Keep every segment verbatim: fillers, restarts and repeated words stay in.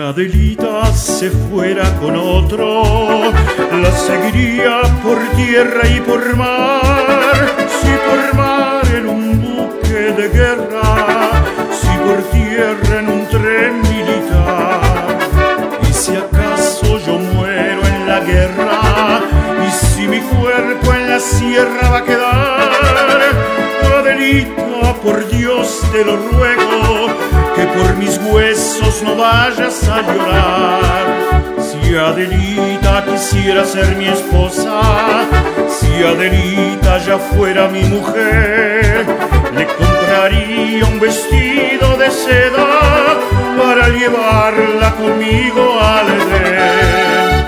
Adelita se fuera con otro, la seguiría por tierra y por mar. Si por mar en un buque de guerra, si por tierra en un tren militar. Y si acaso yo muero en la guerra, y si mi cuerpo en la sierra va a quedar, Adelita, por Dios te lo ruego, que por mis huesos no vayas a llorar. Si Adelita quisiera ser mi esposa, si Adelita ya fuera mi mujer, le compraría un vestido de seda para llevarla conmigo al Edén.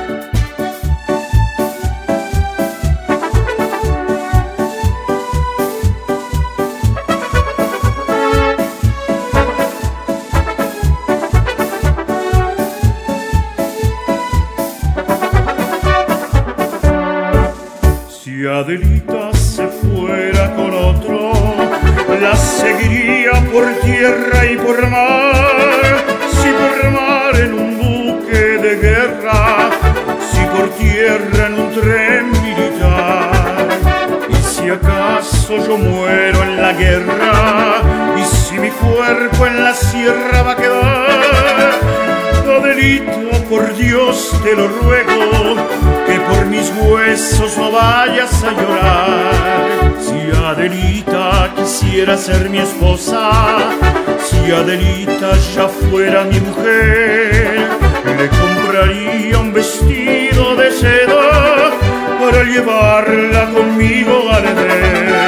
Si Adelita se fuera con otro, la seguiría por tierra y por mar. Si por mar en un buque de guerra, si por tierra en un tren militar. Y si acaso yo muero en la guerra, y si mi cuerpo en la sierra va a quedar, Adelita, por Dios te lo ruego, que por mis huesos no vayas a llorar. Si Adelita quisiera ser mi esposa, si Adelita ya fuera mi mujer, le compraría un vestido de seda para llevarla conmigo al Edén.